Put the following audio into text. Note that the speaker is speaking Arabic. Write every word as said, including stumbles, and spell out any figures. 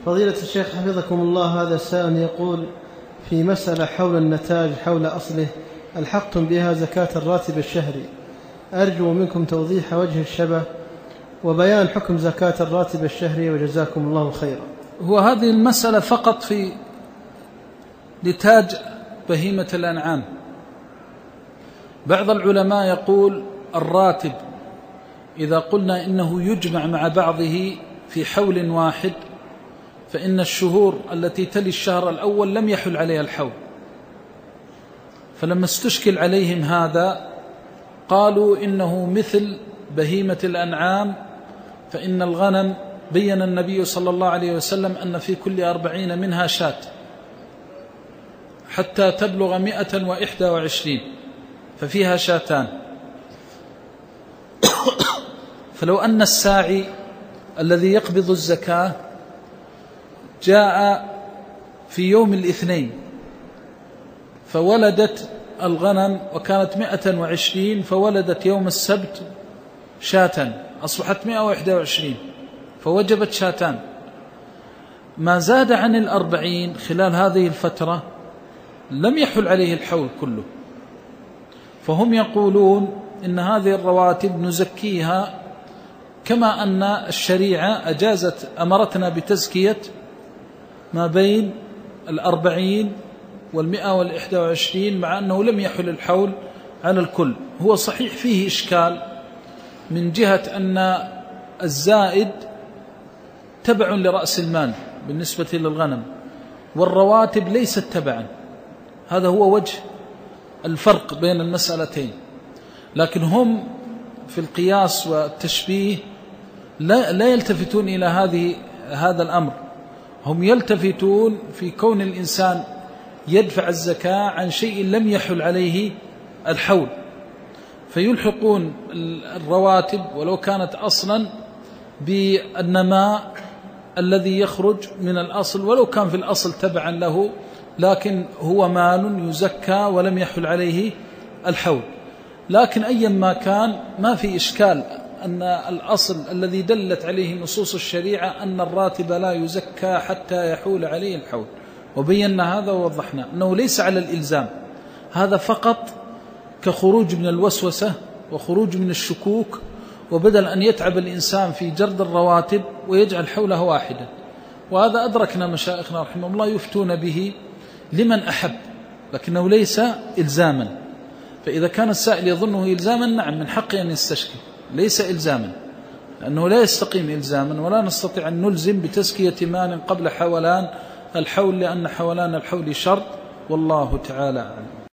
فضيلة الشيخ حفظكم الله، هذا السائل يقول في مسألة حول النتاج حول أصله ألحقتم بها زكاة الراتب الشهري، أرجو منكم توضيح وجه الشبه وبيان حكم زكاة الراتب الشهري وجزاكم الله خيرا. هو هذه المسألة فقط في نتاج بهيمة الأنعام. بعض العلماء يقول الراتب إذا قلنا إنه يجمع مع بعضه في حول واحد فإن الشهور التي تلي الشهر الأول لم يحل عليها الحول، فلما استشكل عليهم هذا قالوا إنه مثل بهيمة الأنعام، فإن الغنم بين النبي صلى الله عليه وسلم أن في كل أربعين منها شاة حتى تبلغ مئة وإحدى وعشرين ففيها شاتان. فلو أن الساعي الذي يقبض الزكاة جاء في يوم الاثنين فولدت الغنم وكانت مئة وعشرين، فولدت يوم السبت شاة أصبحت مئة وإحدى وعشرين فوجبت شاتان، ما زاد عن الأربعين خلال هذه الفترة لم يحل عليه الحول كله. فهم يقولون إن هذه الرواتب نزكيها كما أن الشريعة أجازت أمرتنا بتزكية ما بين الأربعين والمئة والإحدى وعشرين، مع أنه لم يحل الحول على الكل. هو صحيح فيه إشكال من جهة أن الزائد تبع لرأس المال بالنسبة للغنم، والرواتب ليست تبعا. هذا هو وجه الفرق بين المسألتين. لكن هم في القياس والتشبيه لا, لا يلتفتون إلى هذه هذا الأمر، هم يلتفتون في كون الإنسان يدفع الزكاة عن شيء لم يحل عليه الحول، فيلحقون الرواتب ولو كانت أصلا بالنماء الذي يخرج من الأصل، ولو كان في الأصل تبعا له لكن هو مال يزكى ولم يحل عليه الحول. لكن أيا ما كان ما في إشكال أن الأصل الذي دلت عليه نصوص الشريعة أن الراتب لا يزكى حتى يحول عليه الحول، وبينا هذا ووضحنا أنه ليس على الإلزام، هذا فقط كخروج من الوسوسة وخروج من الشكوك، وبدل أن يتعب الإنسان في جرد الرواتب ويجعل حولها واحدا. وهذا أدركنا مشايخنا رحمه الله يفتون به لمن أحب، لكنه ليس إلزاما. فإذا كان السائل يظنه إلزاما نعم من حقه أن يستشكي، ليس إلزاما، لأنه لا يستقيم إلزاما، ولا نستطيع أن نلزم بتزكية مال قبل حولان الحول، لأن حولان الحول شرط، والله تعالى أعلم.